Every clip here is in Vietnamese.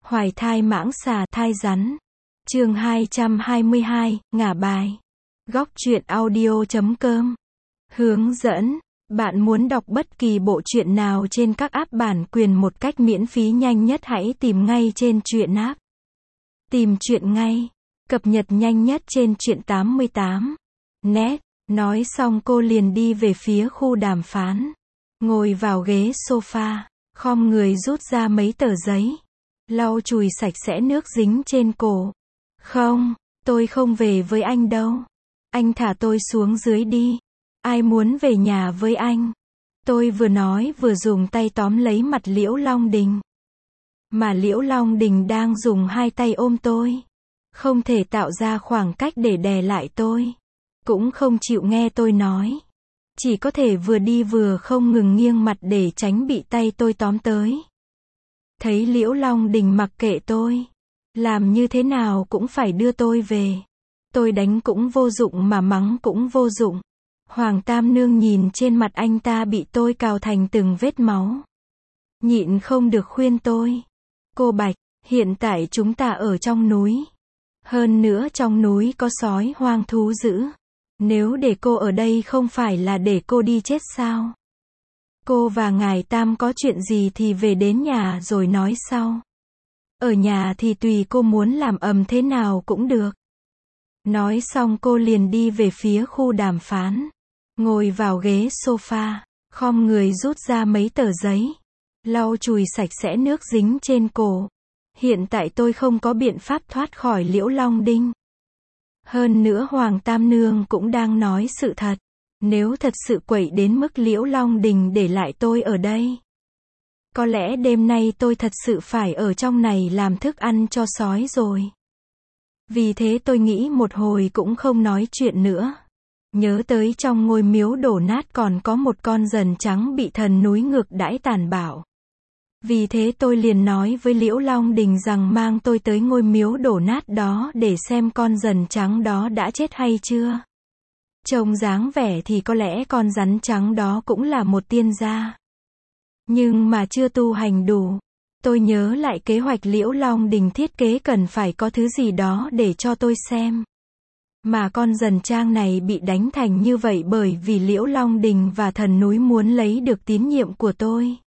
Hoài thai mãng xà thai rắn. Chương 222, ngả bài. Góc truyện audio.com. Hướng dẫn. Bạn muốn đọc bất kỳ bộ truyện nào trên các app bản quyền một cách miễn phí nhanh nhất, hãy tìm ngay trên truyện app. Tìm truyện ngay. Cập nhật nhanh nhất trên truyện 88. Net. Nói xong cô liền đi về phía khu đàm phán. Ngồi vào ghế sofa, khom người rút ra mấy tờ giấy. Lau chùi sạch sẽ nước dính trên cổ. Không, tôi không về với anh đâu. Anh thả tôi xuống dưới đi. Ai muốn về nhà với anh? Tôi vừa nói vừa dùng tay tóm lấy mặt Liễu Long Đình. Mà Liễu Long Đình đang dùng hai tay ôm tôi. Không thể tạo ra khoảng cách để đè lại tôi. Cũng không chịu nghe tôi nói. Chỉ có thể vừa đi vừa không ngừng nghiêng mặt để tránh bị tay tôi tóm tới. Thấy Liễu Long Đình mặc kệ tôi. Làm như thế nào cũng phải đưa tôi về. Tôi đánh cũng vô dụng mà mắng cũng vô dụng. Hoàng Tam Nương nhìn trên mặt anh ta bị tôi cào thành từng vết máu. Nhịn không được khuyên tôi. Cô Bạch, hiện tại chúng ta ở trong núi. Hơn nữa trong núi có sói hoang thú dữ. Nếu để cô ở đây không phải là để cô đi chết sao? Cô và ngài Tam có chuyện gì thì về đến nhà rồi nói sau. Ở nhà thì tùy cô muốn làm ầm thế nào cũng được. Nói xong cô liền đi về phía khu đàm phán. Ngồi vào ghế sofa, khom người rút ra mấy tờ giấy. Lau chùi sạch sẽ nước dính trên cổ. Hiện tại tôi không có biện pháp thoát khỏi Liễu Long Đinh. Hơn nữa Hoàng Tam Nương cũng đang nói sự thật. Nếu thật sự quậy đến mức Liễu Long Đình để lại tôi ở đây, có lẽ đêm nay tôi thật sự phải ở trong này làm thức ăn cho sói rồi. Vì thế tôi nghĩ một hồi cũng không nói chuyện nữa. Nhớ tới trong ngôi miếu đổ nát còn có một con dần trắng bị thần núi ngược đãi tàn bạo. Vì thế tôi liền nói với Liễu Long Đình rằng mang tôi tới ngôi miếu đổ nát đó để xem con dần trắng đó đã chết hay chưa. Trông dáng vẻ thì có lẽ con rắn trắng đó cũng là một tiên gia. Nhưng mà chưa tu hành đủ. Tôi nhớ lại kế hoạch Liễu Long Đình thiết kế cần phải có thứ gì đó để cho tôi xem. Mà con dần trang này bị đánh thành như vậy bởi vì Liễu Long Đình và thần núi muốn lấy được tín nhiệm của tôi.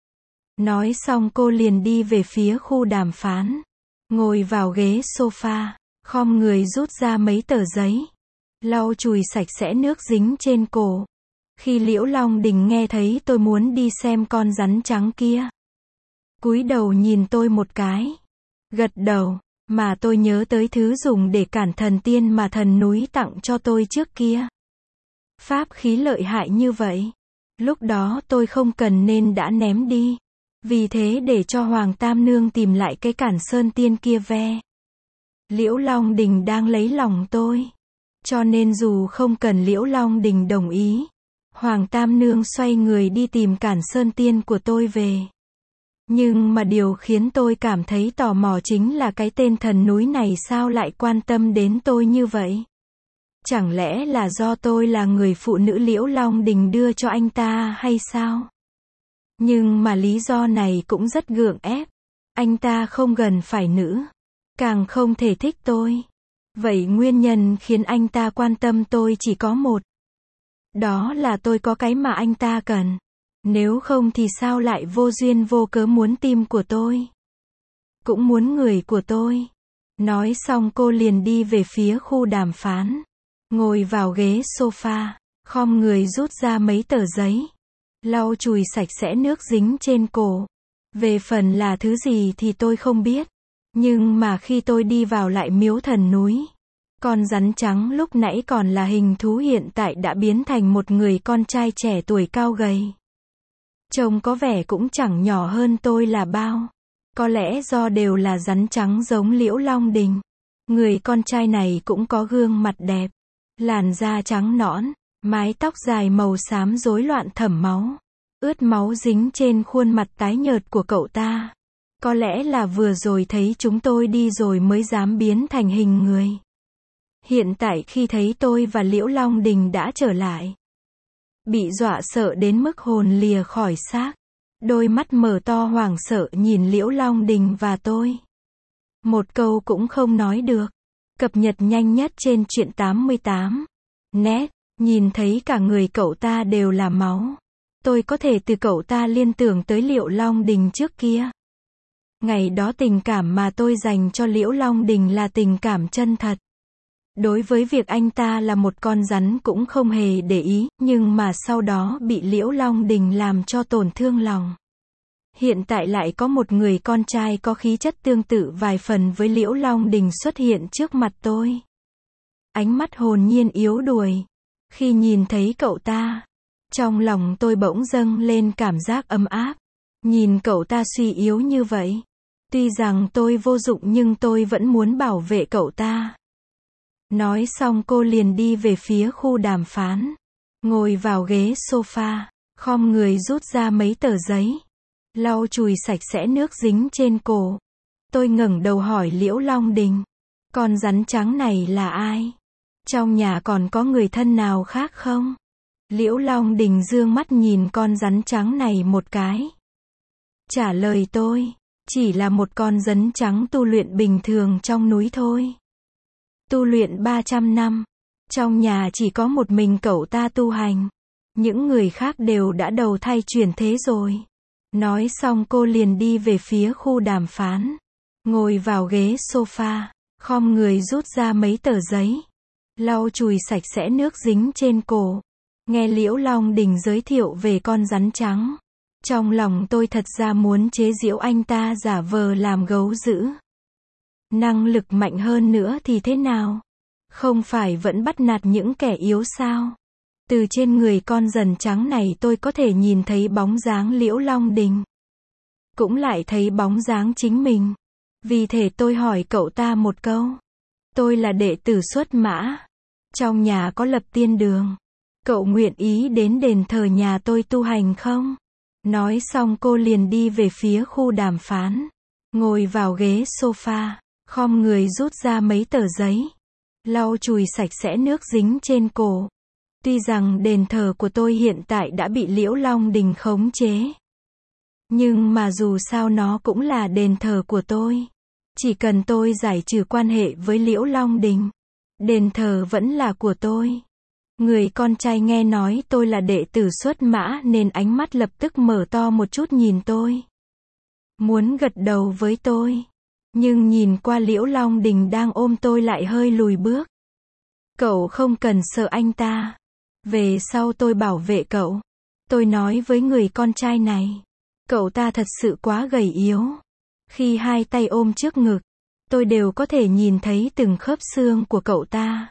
Nói xong cô liền đi về phía khu đàm phán. Ngồi vào ghế sofa, khom người rút ra mấy tờ giấy. Lau chùi sạch sẽ nước dính trên cổ. Khi Liễu Long Đình nghe thấy tôi muốn đi xem con rắn trắng kia, cúi đầu nhìn tôi một cái. Gật đầu, mà tôi nhớ tới thứ dùng để cản thần tiên mà thần núi tặng cho tôi trước kia. Pháp khí lợi hại như vậy. Lúc đó tôi không cần nên đã ném đi. Vì thế để cho Hoàng Tam Nương tìm lại cái cản sơn tiên kia ve. Liễu Long Đình đang lấy lòng tôi. Cho nên dù không cần Liễu Long Đình đồng ý, Hoàng Tam Nương xoay người đi tìm cản sơn tiên của tôi về. Nhưng mà điều khiến tôi cảm thấy tò mò chính là cái tên thần núi này sao lại quan tâm đến tôi như vậy? Chẳng lẽ là do tôi là người phụ nữ Liễu Long Đình đưa cho anh ta hay sao? Nhưng mà lý do này cũng rất gượng ép. Anh ta không gần phải nữ, càng không thể thích tôi. Vậy nguyên nhân khiến anh ta quan tâm tôi chỉ có một. Đó là tôi có cái mà anh ta cần. Nếu không thì sao lại vô duyên vô cớ muốn tim của tôi. Cũng muốn người của tôi. Nói xong cô liền đi về phía khu đàm phán. Ngồi vào ghế sofa, khom người rút ra mấy tờ giấy. Lau chùi sạch sẽ nước dính trên cổ. Về phần là thứ gì thì tôi không biết. Nhưng mà khi tôi đi vào lại miếu thần núi, con rắn trắng lúc nãy còn là hình thú hiện tại đã biến thành một người con trai trẻ tuổi cao gầy. Trông có vẻ cũng chẳng nhỏ hơn tôi là bao. Có lẽ do đều là rắn trắng giống Liễu Long Đình. Người con trai này cũng có gương mặt đẹp. Làn da trắng nõn, mái tóc dài màu xám rối loạn thẩm máu. Ướt máu dính trên khuôn mặt tái nhợt của cậu ta. Có lẽ là vừa rồi thấy chúng tôi đi rồi mới dám biến thành hình người. Hiện tại khi thấy tôi và Liễu Long Đình đã trở lại, bị dọa sợ đến mức hồn lìa khỏi xác. Đôi mắt mở to hoảng sợ nhìn Liễu Long Đình và tôi. Một câu cũng không nói được. Cập nhật nhanh nhất trên truyện 88 net, nhìn thấy cả người cậu ta đều là máu. Tôi có thể từ cậu ta liên tưởng tới Liễu Long Đình trước kia. Ngày đó tình cảm mà tôi dành cho Liễu Long Đình là tình cảm chân thật. Đối với việc anh ta là một con rắn cũng không hề để ý, nhưng mà sau đó bị Liễu Long Đình làm cho tổn thương lòng. Hiện tại lại có một người con trai có khí chất tương tự vài phần với Liễu Long Đình xuất hiện trước mặt tôi. Ánh mắt hồn nhiên yếu đuối. Khi nhìn thấy cậu ta, trong lòng tôi bỗng dâng lên cảm giác ấm áp. Nhìn cậu ta suy yếu như vậy. Tuy rằng tôi vô dụng nhưng tôi vẫn muốn bảo vệ cậu ta. Nói xong cô liền đi về phía khu đàm phán. Ngồi vào ghế sofa, khom người rút ra mấy tờ giấy. Lau chùi sạch sẽ nước dính trên cổ. Tôi ngẩng đầu hỏi Liễu Long Đình. Con rắn trắng này là ai? Trong nhà còn có người thân nào khác không? Liễu Long Đình dương mắt nhìn con rắn trắng này một cái. Trả lời tôi, chỉ là một con rắn trắng tu luyện bình thường trong núi thôi. Tu luyện 300 năm. Trong nhà chỉ có một mình cậu ta tu hành. Những người khác đều đã đầu thai chuyển thế rồi. Nói xong cô liền đi về phía khu đàm phán. Ngồi vào ghế sofa, khom người rút ra mấy tờ giấy. Lau chùi sạch sẽ nước dính trên cổ. Nghe Liễu Long Đình giới thiệu về con rắn trắng. Trong lòng tôi thật ra muốn chế giễu anh ta giả vờ làm gấu dữ. Năng lực mạnh hơn nữa thì thế nào? Không phải vẫn bắt nạt những kẻ yếu sao? Từ trên người con rắn trắng này tôi có thể nhìn thấy bóng dáng Liễu Long Đình. Cũng lại thấy bóng dáng chính mình. Vì thế tôi hỏi cậu ta một câu. Tôi là đệ tử xuất mã. Trong nhà có lập tiên đường. Cậu nguyện ý đến đền thờ nhà tôi tu hành không? Nói xong cô liền đi về phía khu đàm phán. Ngồi vào ghế sofa, khom người rút ra mấy tờ giấy. Lau chùi sạch sẽ nước dính trên cổ. Tuy rằng đền thờ của tôi hiện tại đã bị Liễu Long Đình khống chế. Nhưng mà dù sao nó cũng là đền thờ của tôi. Chỉ cần tôi giải trừ quan hệ với Liễu Long Đình, đền thờ vẫn là của tôi. Người con trai nghe nói tôi là đệ tử xuất mã nên ánh mắt lập tức mở to một chút nhìn tôi. Muốn gật đầu với tôi. Nhưng nhìn qua Liễu Long Đình đang ôm tôi lại hơi lùi bước. Cậu không cần sợ anh ta. Về sau tôi bảo vệ cậu. Tôi nói với người con trai này. Cậu ta thật sự quá gầy yếu. Khi hai tay ôm trước ngực, tôi đều có thể nhìn thấy từng khớp xương của cậu ta.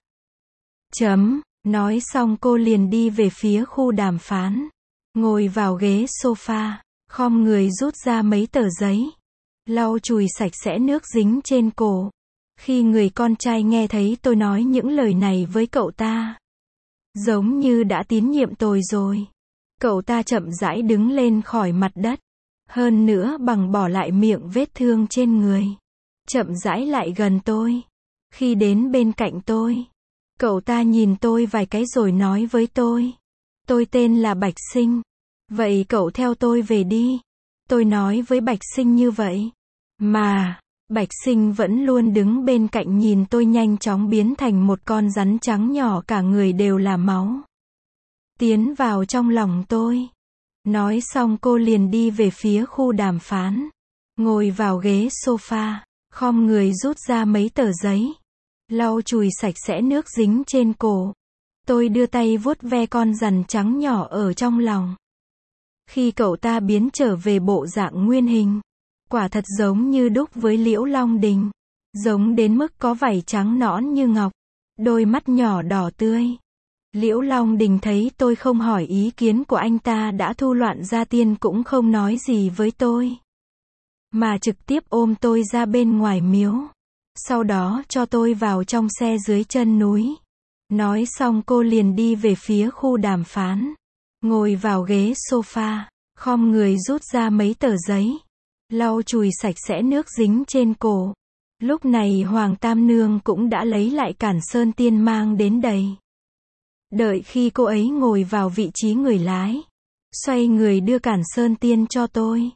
Nói xong cô liền đi về phía khu đàm phán. Ngồi vào ghế sofa, khom người rút ra mấy tờ giấy. Lau chùi sạch sẽ nước dính trên cổ. Khi người con trai nghe thấy tôi nói những lời này với cậu ta, giống như đã tín nhiệm tôi rồi. Cậu ta chậm rãi đứng lên khỏi mặt đất. Hơn nữa bằng bỏ lại miệng vết thương trên người. Chậm rãi lại gần tôi. Khi đến bên cạnh tôi, cậu ta nhìn tôi vài cái rồi nói với tôi. Tôi tên là Bạch Sinh. Vậy cậu theo tôi về đi. Tôi nói với Bạch Sinh như vậy. Mà, Bạch Sinh vẫn luôn đứng bên cạnh nhìn tôi nhanh chóng biến thành một con rắn trắng nhỏ cả người đều là máu. Tiến vào trong lòng tôi. Nói xong cô liền đi về phía khu đàm phán. Ngồi vào ghế sofa, khom người rút ra mấy tờ giấy. Lau chùi sạch sẽ nước dính trên cổ. Tôi đưa tay vuốt ve con rắn trắng nhỏ ở trong lòng. Khi cậu ta biến trở về bộ dạng nguyên hình, quả thật giống như đúc với Liễu Long Đình. Giống đến mức có vảy trắng nõn như ngọc. Đôi mắt nhỏ đỏ tươi. Liễu Long Đình thấy tôi không hỏi ý kiến của anh ta đã thu loạn gia tiên cũng không nói gì với tôi. Mà trực tiếp ôm tôi ra bên ngoài miếu. Sau đó cho tôi vào trong xe dưới chân núi. Nói xong cô liền đi về phía khu đàm phán. Ngồi vào ghế sofa, khom người rút ra mấy tờ giấy. Lau chùi sạch sẽ nước dính trên cổ. Lúc này Hoàng Tam Nương cũng đã lấy lại Cản Sơn Tiên mang đến đây. Đợi khi cô ấy ngồi vào vị trí người lái, xoay người đưa Cản Sơn Tiên cho tôi.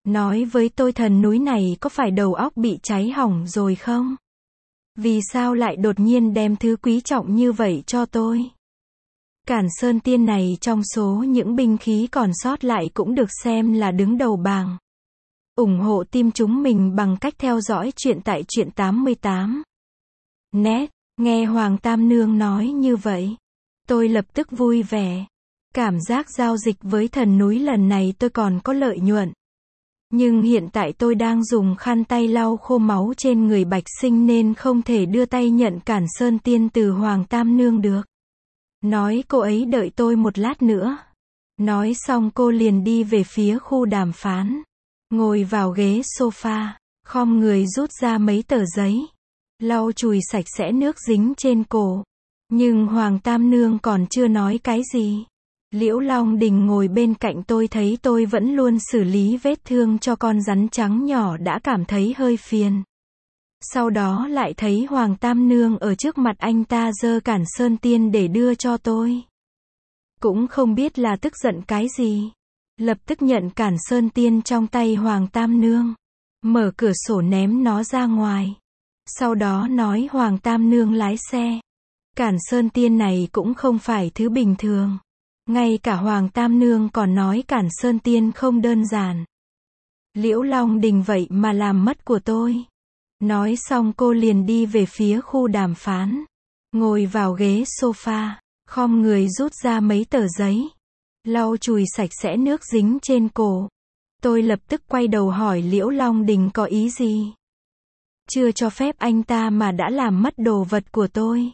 Nói với tôi thần núi này có phải đầu óc bị cháy hỏng rồi không? Vì sao lại đột nhiên đem thứ quý trọng như vậy cho tôi? Cản Sơn Tiên này trong số những binh khí còn sót lại cũng được xem là đứng đầu bảng. Ủng hộ team chúng mình bằng cách theo dõi chuyện tại Truyện 88. Net, nghe Hoàng Tam Nương nói như vậy. Tôi lập tức vui vẻ. Cảm giác giao dịch với thần núi lần này tôi còn có lợi nhuận. Nhưng hiện tại tôi đang dùng khăn tay lau khô máu trên người Bạch Sinh nên không thể đưa tay nhận Cản Sơn Tiên từ Hoàng Tam Nương được. Nói cô ấy đợi tôi một lát nữa. Nói xong cô liền đi về phía khu đàm phán. Ngồi vào ghế sofa, khom người rút ra mấy tờ giấy. Lau chùi sạch sẽ nước dính trên cổ. Nhưng Hoàng Tam Nương còn chưa nói cái gì. Liễu Long Đình ngồi bên cạnh tôi thấy tôi vẫn luôn xử lý vết thương cho con rắn trắng nhỏ đã cảm thấy hơi phiền. Sau đó lại thấy Hoàng Tam Nương ở trước mặt anh ta giơ Cản Sơn Tiên để đưa cho tôi. Cũng không biết là tức giận cái gì. Lập tức nhận Cản Sơn Tiên trong tay Hoàng Tam Nương. Mở cửa sổ ném nó ra ngoài. Sau đó nói Hoàng Tam Nương lái xe. Cản Sơn Tiên này cũng không phải thứ bình thường. Ngay cả Hoàng Tam Nương còn nói Cản Sơn Tiên không đơn giản. Liễu Long Đình vậy mà làm mất của tôi. Nói xong cô liền đi về phía khu đàm phán. Ngồi vào ghế sofa, khom người rút ra mấy tờ giấy. Lau chùi sạch sẽ nước dính trên cổ. Tôi lập tức quay đầu hỏi Liễu Long Đình có ý gì. Chưa cho phép anh ta mà đã làm mất đồ vật của tôi.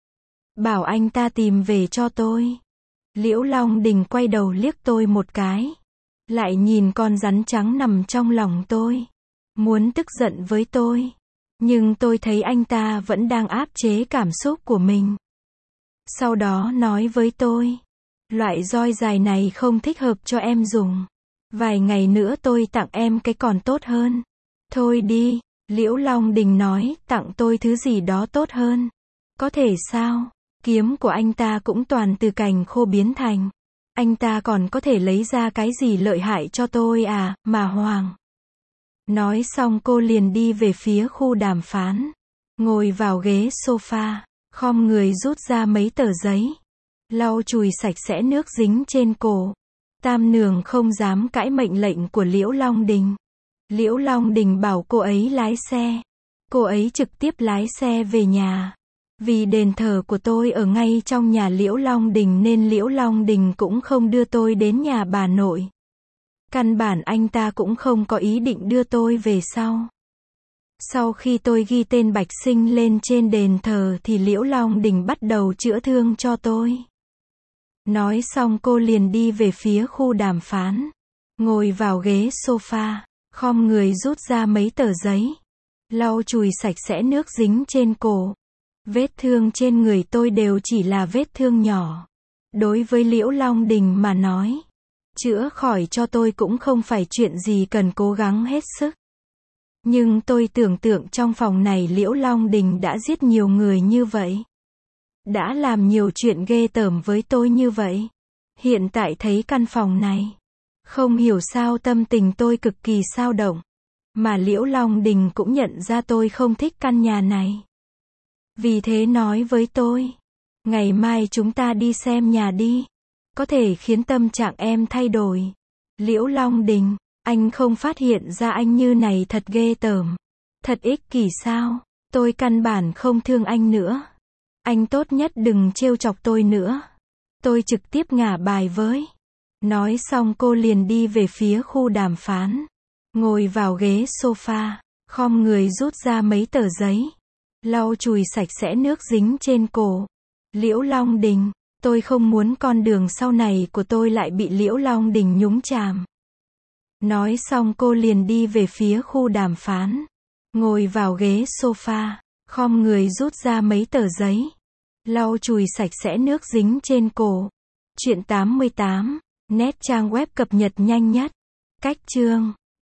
Bảo anh ta tìm về cho tôi. Liễu Long Đình quay đầu liếc tôi một cái. Lại nhìn con rắn trắng nằm trong lòng tôi. Muốn tức giận với tôi. Nhưng tôi thấy anh ta vẫn đang áp chế cảm xúc của mình. Sau đó nói với tôi. Loại roi dài này không thích hợp cho em dùng. Vài ngày nữa tôi tặng em cái còn tốt hơn. Thôi đi, Liễu Long Đình nói, tặng tôi thứ gì đó tốt hơn. Có thể sao? Kiếm của anh ta cũng toàn từ cành khô biến thành. Anh ta còn có thể lấy ra cái gì lợi hại cho tôi à, mà Hoàng. Nói xong cô liền đi về phía khu đàm phán. Ngồi vào ghế sofa, khom người rút ra mấy tờ giấy. Lau chùi sạch sẽ nước dính trên cổ. Tam Nương không dám cãi mệnh lệnh của Liễu Long Đình. Liễu Long Đình bảo cô ấy lái xe. Cô ấy trực tiếp lái xe về nhà. Vì đền thờ của tôi ở ngay trong nhà Liễu Long Đình nên Liễu Long Đình cũng không đưa tôi đến nhà bà nội. Căn bản anh ta cũng không có ý định đưa tôi về sau. Sau khi tôi ghi tên Bạch Sinh lên trên đền thờ thì Liễu Long Đình bắt đầu chữa thương cho tôi. Nói xong cô liền đi về phía khu đàm phán. Ngồi vào ghế sofa, khom người rút ra mấy tờ giấy. Lau chùi sạch sẽ nước dính trên cổ. Vết thương trên người tôi đều chỉ là vết thương nhỏ. Đối với Liễu Long Đình mà nói, chữa khỏi cho tôi cũng không phải chuyện gì cần cố gắng hết sức. Nhưng tôi tưởng tượng trong phòng này Liễu Long Đình đã giết nhiều người như vậy. Đã làm nhiều chuyện ghê tởm với tôi như vậy. Hiện tại thấy căn phòng này. Không hiểu sao tâm tình tôi cực kỳ xao động. Mà Liễu Long Đình cũng nhận ra tôi không thích căn nhà này. Vì thế nói với tôi. Ngày mai chúng ta đi xem nhà đi. Có thể khiến tâm trạng em thay đổi. Liễu Long Đình, anh không phát hiện ra anh như này thật ghê tởm. Thật ích kỷ sao? Tôi căn bản không thương anh nữa. Anh tốt nhất đừng trêu chọc tôi nữa. Tôi trực tiếp ngả bài với. Nói xong cô liền đi về phía khu đàm phán. Ngồi vào ghế sofa, khom người rút ra mấy tờ giấy. Lau chùi sạch sẽ nước dính trên cổ. Liễu Long Đình, tôi không muốn con đường sau này của tôi lại bị Liễu Long Đình nhúng chàm. Nói xong cô liền đi về phía khu đàm phán. Ngồi vào ghế sofa, khom người rút ra mấy tờ giấy. Lau chùi sạch sẽ nước dính trên cổ. Truyện 88, net trang web cập nhật nhanh nhất. Cách chương